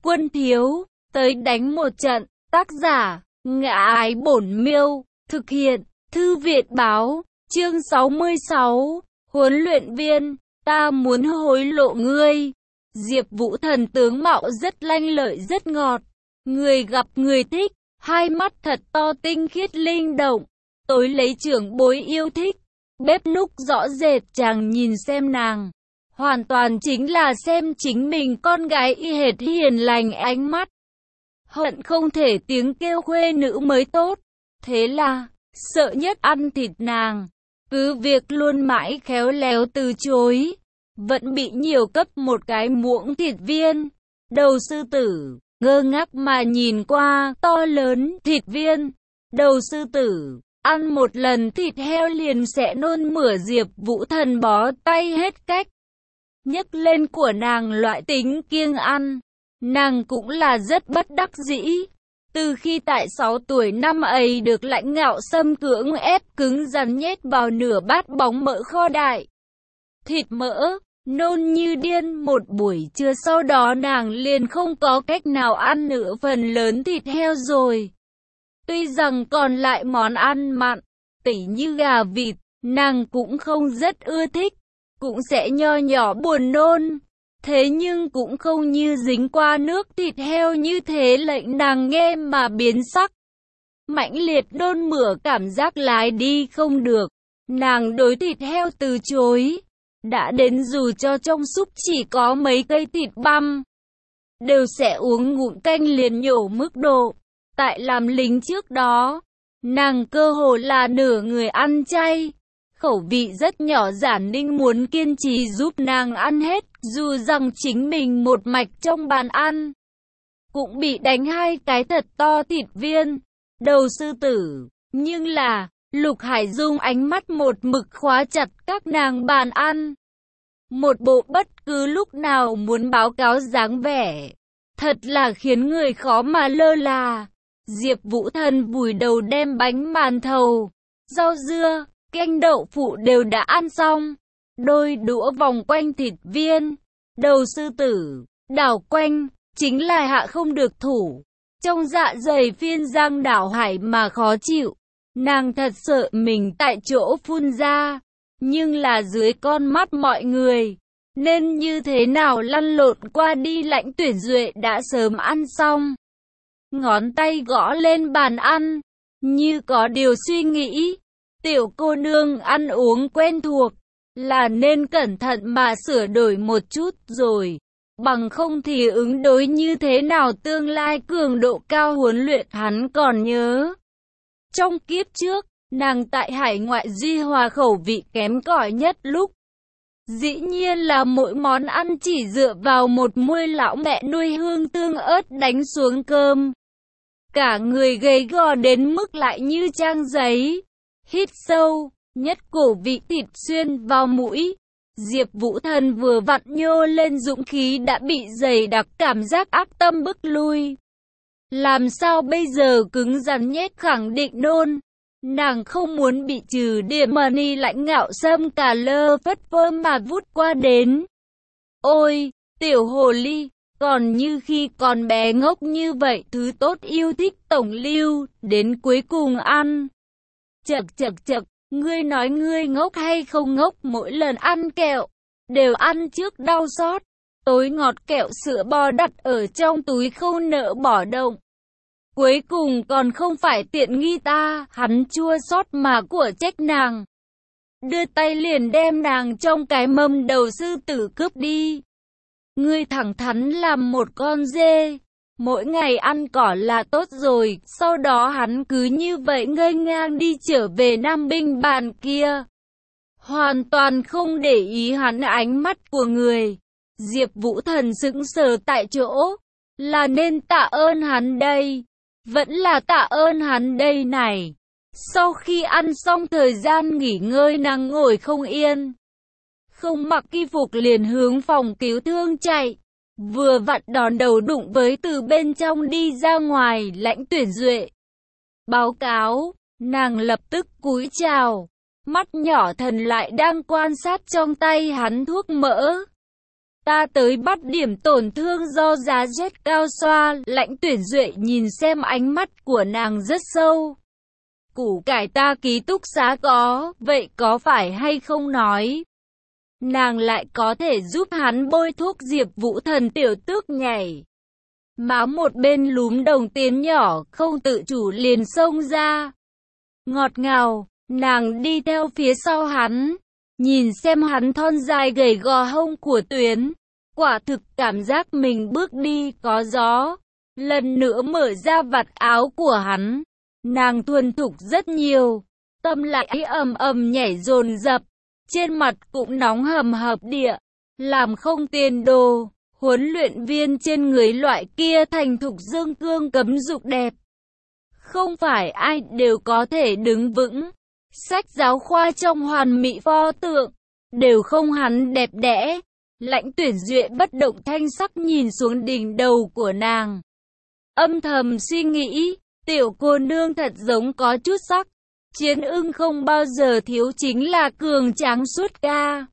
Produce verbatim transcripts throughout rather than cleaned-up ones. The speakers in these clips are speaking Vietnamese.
Quân thiếu, tới đánh một trận. Tác giả, Ngã Ái Bổn Miêu. Thực hiện, Thư viện báo. Chương sáu mươi sáu. Huấn luyện viên, ta muốn hối lộ ngươi. Diệp Vũ Thần tướng mạo rất lanh lợi rất ngọt. Người gặp người thích, hai mắt thật to tinh khiết linh động. Tối lấy trưởng bối yêu thích. Bếp núc rõ rệt, chàng nhìn xem nàng. Hoàn toàn chính là xem chính mình con gái y hệt hiền lành, ánh mắt hận không thể tiếng kêu khuê nữ mới tốt. Thế là, sợ nhất ăn thịt nàng. Cứ việc luôn mãi khéo léo từ chối. Vẫn bị nhiều cấp một cái muỗng thịt viên. Đầu sư tử, ngơ ngác mà nhìn qua, to lớn, thịt viên. Đầu sư tử, ăn một lần thịt heo liền sẽ nôn mửa. Diệp Vũ Thần bó tay hết cách. Nhấc lên của nàng loại tính kiêng ăn. Nàng cũng là rất bất đắc dĩ. Từ khi tại sáu tuổi năm ấy được lãnh ngạo xâm cưỡng ép cứng rắn nhét vào nửa bát bóng mỡ kho đại. Thịt mỡ, nôn như điên một buổi trưa, sau đó nàng liền không có cách nào ăn nữa phần lớn thịt heo rồi. Tuy rằng còn lại món ăn mặn, tỉ như gà vịt, nàng cũng không rất ưa thích, cũng sẽ nho nhỏ buồn nôn. Thế nhưng cũng không như dính qua nước thịt heo như thế lệnh nàng nghe mà biến sắc. Mãnh liệt nôn mửa, cảm giác lái đi không được. Nàng đối thịt heo từ chối. Đã đến dù cho trong súp chỉ có mấy cây thịt băm, đều sẽ uống ngụm canh liền nhổ mức độ. Tại làm lính trước đó, nàng cơ hồ là nửa người ăn chay. Khẩu vị rất nhỏ, Giản Ninh muốn kiên trì giúp nàng ăn hết, dù rằng chính mình một mạch trong bàn ăn. Cũng bị đánh hai cái thật to thịt viên, đầu sư tử. Nhưng là, Lục Hải Dung ánh mắt một mực khóa chặt các nàng bàn ăn. Một bộ bất cứ lúc nào muốn báo cáo dáng vẻ. Thật là khiến người khó mà lơ là. Diệp Vũ Thần vùi đầu đem bánh màn thầu, rau dưa, canh đậu phụ đều đã ăn xong. Đôi đũa vòng quanh thịt viên, đầu sư tử, đảo quanh, chính là hạ không được thủ. Trong dạ dày phiên giang đảo hải mà khó chịu. Nàng thật sợ mình tại chỗ phun ra. Nhưng là dưới con mắt mọi người, nên như thế nào lăn lộn qua đi. Lãnh Tuyển Duệ đã sớm ăn xong. Ngón tay gõ lên bàn ăn, như có điều suy nghĩ. Tiểu cô nương ăn uống quen thuộc, là nên cẩn thận mà sửa đổi một chút rồi. Bằng không thì ứng đối như thế nào tương lai cường độ cao huấn luyện hắn còn nhớ. Trong kiếp trước, nàng tại hải ngoại duy hòa khẩu vị kém cỏi nhất lúc. Dĩ nhiên là mỗi món ăn chỉ dựa vào một muôi lão mẹ nuôi hương tương ớt đánh xuống cơm. Cả người gầy gò đến mức lại như trang giấy. Hít sâu, nhất cổ vị thịt xuyên vào mũi. Diệp Vũ Thần vừa vặn nhô lên dũng khí đã bị dày đặc cảm giác ác tâm bức lui. Làm sao bây giờ, cứng rắn nhét khẳng định nôn. Nàng không muốn bị trừ điểm mà ni lãnh ngạo xâm cả lơ phất phơ mà vút qua đến. Ôi, tiểu hồ ly, còn như khi còn bé ngốc như vậy, thứ tốt yêu thích tổng lưu, đến cuối cùng ăn. Chậc chậc chậc, ngươi nói ngươi ngốc hay không ngốc, mỗi lần ăn kẹo, đều ăn trước đau xót. Tối ngọt kẹo sữa bò đặt ở trong túi không nỡ bỏ động. Cuối cùng còn không phải tiện nghi ta, hắn chua xót mà của trách nàng. Đưa tay liền đem nàng trong cái mâm đầu sư tử cướp đi. Ngươi thẳng thắn làm một con dê, mỗi ngày ăn cỏ là tốt rồi. Sau đó hắn cứ như vậy ngây ngang đi trở về Nam binh bàn kia. Hoàn toàn không để ý hắn ánh mắt của người. Diệp Vũ Thần sững sờ tại chỗ. Là nên tạ ơn hắn đây, vẫn là tạ ơn hắn đây này. Sau khi ăn xong thời gian nghỉ ngơi, nàng ngồi không yên. Không mặc y phục liền hướng phòng cứu thương chạy. Vừa vặn đòn đầu đụng với từ bên trong đi ra ngoài Lãnh Tuyển Duệ. Báo cáo, nàng lập tức cúi chào. Mắt nhỏ thần lại đang quan sát trong tay hắn thuốc mỡ. Ta tới bắt điểm tổn thương do giá jet cao xoa. Lãnh Tuyển Duệ nhìn xem ánh mắt của nàng rất sâu. Củ cải ta ký túc xá có, vậy có phải hay không nói? Nàng lại có thể giúp hắn bôi thuốc. Diệp Vũ Thần tiểu tước nhảy. Má một bên lúm đồng tiền nhỏ, không tự chủ liền xông ra. Ngọt ngào, nàng đi theo phía sau hắn. Nhìn xem hắn thon dài gầy gò hông của Tuyến. Quả thực cảm giác mình bước đi có gió. Lần nữa mở ra vạt áo của hắn. Nàng thuần thục rất nhiều. Tâm lại ầm ầm nhảy dồn dập. Trên mặt cũng nóng hầm hập địa. Làm không tiền đồ. Huấn luyện viên trên người loại kia thành thục dương cương cấm dục đẹp. Không phải ai đều có thể đứng vững. Sách giáo khoa trong hoàn mỹ pho tượng. Đều không hắn đẹp đẽ. Lãnh Tuyển Duệ bất động thanh sắc nhìn xuống đỉnh đầu của nàng. Âm thầm suy nghĩ. Tiểu cô nương thật giống có chút sắc. Chiến ưng không bao giờ thiếu chính là cường tráng suốt ca.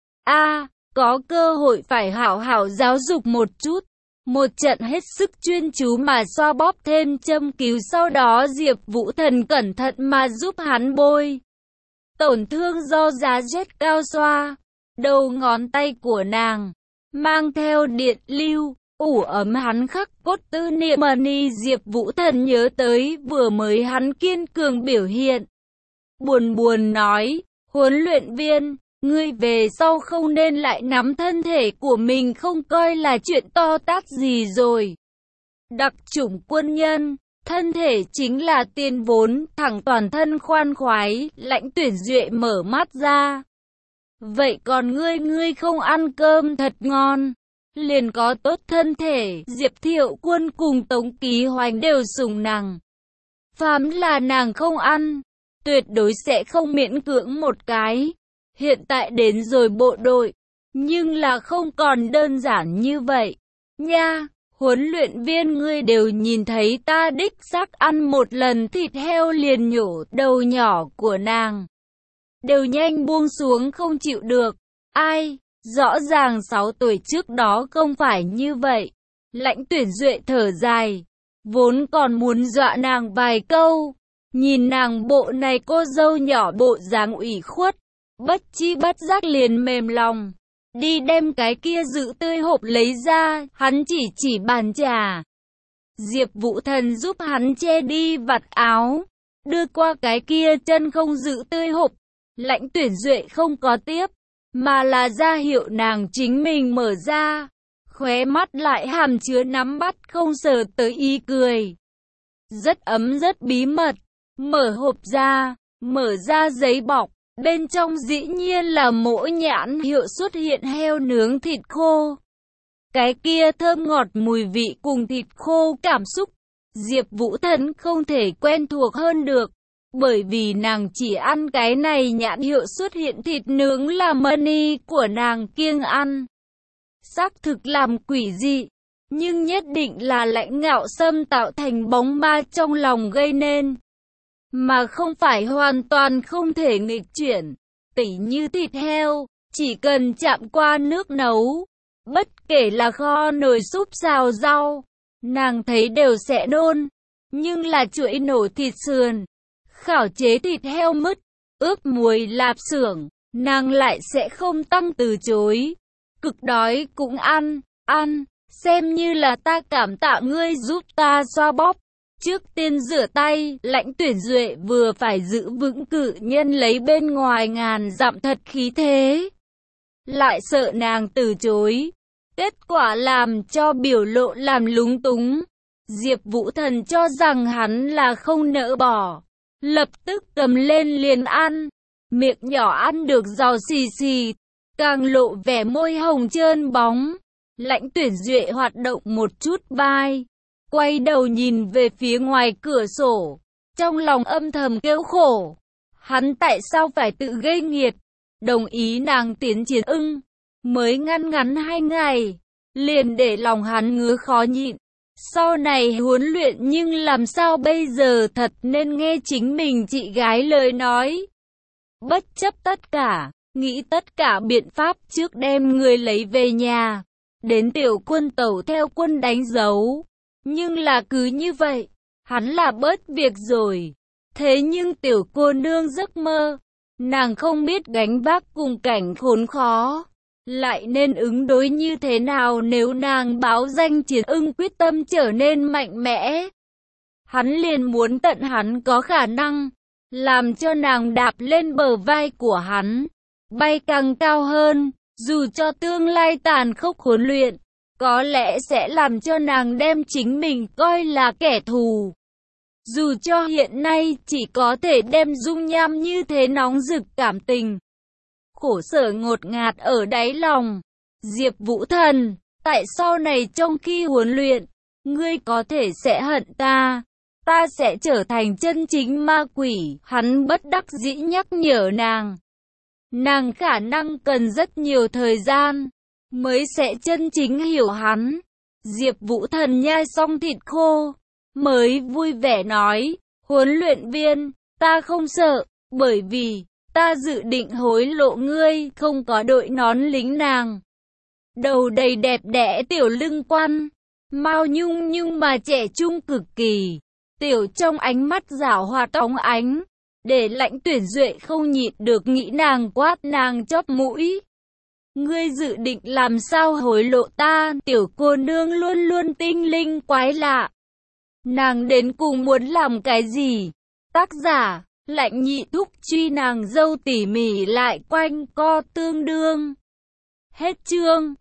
A, có cơ hội phải hảo hảo giáo dục một chút. Một trận hết sức chuyên chú mà xoa bóp thêm châm cứu, sau đó Diệp Vũ Thần cẩn thận mà giúp hắn bôi tổn thương do giá jet cao xoa. Đầu ngón tay của nàng mang theo điện lưu, ủ ấm hắn khắc cốt tư niệm mani. Diệp Vũ Thần nhớ tới vừa mới hắn kiên cường biểu hiện. Buồn buồn nói, huấn luyện viên, ngươi về sau không nên lại nắm thân thể của mình không coi là chuyện to tát gì rồi. Đặc chủng quân nhân, thân thể chính là tiền vốn, thẳng toàn thân khoan khoái. Lãnh Tuyển Duệ mở mắt ra. Vậy còn ngươi, ngươi không ăn cơm thật ngon, liền có tốt thân thể. Diệp Thiệu Quân cùng Tống Ký Hoành đều sủng nàng. Phàm là nàng không ăn, tuyệt đối sẽ không miễn cưỡng một cái. Hiện tại đến rồi bộ đội, nhưng là không còn đơn giản như vậy. Nha, huấn luyện viên ngươi đều nhìn thấy ta đích xác ăn một lần thịt heo liền nhổ. Đầu nhỏ của nàng đều nhanh buông xuống không chịu được. Ai, rõ ràng sáu tuổi trước đó không phải như vậy. Lãnh Tuyển Duệ thở dài, vốn còn muốn dọa nàng vài câu. Nhìn nàng bộ này cô dâu nhỏ bộ dáng ủy khuất, bất chi bất giác liền mềm lòng. Đi đem cái kia giữ tươi hộp lấy ra, hắn chỉ chỉ bàn trà. Diệp Vũ Thần giúp hắn che đi vạt áo, đưa qua cái kia chân không giữ tươi hộp. Lãnh Tuyển Duệ không có tiếp, mà là ra hiệu nàng chính mình mở ra. Khóe mắt lại hàm chứa nắm bắt không sờ tới ý cười. Rất ấm rất bí mật. Mở hộp ra, mở ra giấy bọc, bên trong dĩ nhiên là mỗi nhãn hiệu xuất hiện heo nướng thịt khô. Cái kia thơm ngọt mùi vị cùng thịt khô cảm xúc, Diệp Vũ Thần không thể quen thuộc hơn được, bởi vì nàng chỉ ăn cái này nhãn hiệu xuất hiện thịt nướng là mani của nàng kiêng ăn. Xác thực làm quỷ dị, nhưng nhất định là Lãnh Ngạo Sâm tạo thành bóng ma trong lòng gây nên, mà không phải hoàn toàn không thể nghịch chuyển. Tỉ như thịt heo, chỉ cần chạm qua nước nấu, bất kể là kho nồi súp xào rau, nàng thấy đều sẽ nôn. Nhưng là chuỗi nổ thịt sườn, khảo chế thịt heo mứt, ướp muối lạp xưởng, nàng lại sẽ không tăng từ chối. Cực đói cũng ăn, ăn, xem như là ta cảm tạ ngươi giúp ta xoa bóp. Trước tiên rửa tay, Lãnh Tuyển Duệ vừa phải giữ vững cự nhân lấy bên ngoài ngàn dặm thật khí thế, lại sợ nàng từ chối. Kết quả làm cho biểu lộ làm lúng túng. Diệp Vũ Thần cho rằng hắn là không nỡ bỏ, lập tức cầm lên liền ăn. Miệng nhỏ ăn được giò xì xì, càng lộ vẻ môi hồng trơn bóng. Lãnh Tuyển Duệ hoạt động một chút vai, quay đầu nhìn về phía ngoài cửa sổ, trong lòng âm thầm kêu khổ. Hắn tại sao phải tự gây nghiệt, đồng ý nàng tiến chiến ưng, mới ngăn ngắn hai ngày, liền để lòng hắn ngứa khó nhịn. Sau này huấn luyện nhưng làm sao bây giờ, thật nên nghe chính mình chị gái lời nói. Bất chấp tất cả, nghĩ tất cả biện pháp trước đem người lấy về nhà. Đến tiểu quân tẩu theo quân đánh dấu. Nhưng là cứ như vậy, hắn là bớt việc rồi. Thế nhưng tiểu cô nương giấc mơ, nàng không biết gánh vác cùng cảnh khốn khó, lại nên ứng đối như thế nào nếu nàng báo danh chiến ưng quyết tâm trở nên mạnh mẽ. Hắn liền muốn tận hắn có khả năng, làm cho nàng đạp lên bờ vai của hắn, bay càng cao hơn, dù cho tương lai tàn khốc huấn luyện, có lẽ sẽ làm cho nàng đem chính mình coi là kẻ thù. Dù cho hiện nay chỉ có thể đem dung nham như thế nóng rực cảm tình, khổ sở ngột ngạt ở đáy lòng. Diệp Vũ Thần, tại sau này trong khi huấn luyện, ngươi có thể sẽ hận ta, ta sẽ trở thành chân chính ma quỷ. Hắn bất đắc dĩ nhắc nhở nàng. Nàng khả năng cần rất nhiều thời gian, mới sẽ chân chính hiểu hắn. Diệp Vũ Thần nhai xong thịt khô, mới vui vẻ nói, huấn luyện viên, ta không sợ, bởi vì, ta dự định hối lộ ngươi, không có đội nón lính nàng. Đầu đầy đẹp đẽ tiểu lưng quan, mao nhung nhung mà trẻ trung cực kỳ, tiểu trong ánh mắt giảo hoạt óng ánh, để Lãnh Tuyển Duệ không nhịn được nghĩ nàng quát nàng chóp mũi. Ngươi dự định làm sao hối lộ ta? Tiểu cô nương luôn luôn tinh linh quái lạ. Nàng đến cùng muốn làm cái gì? Tác giả, Lạnh Nhị Thúc truy nàng dâu tỉ mỉ lại quanh co tương đương. Hết chương.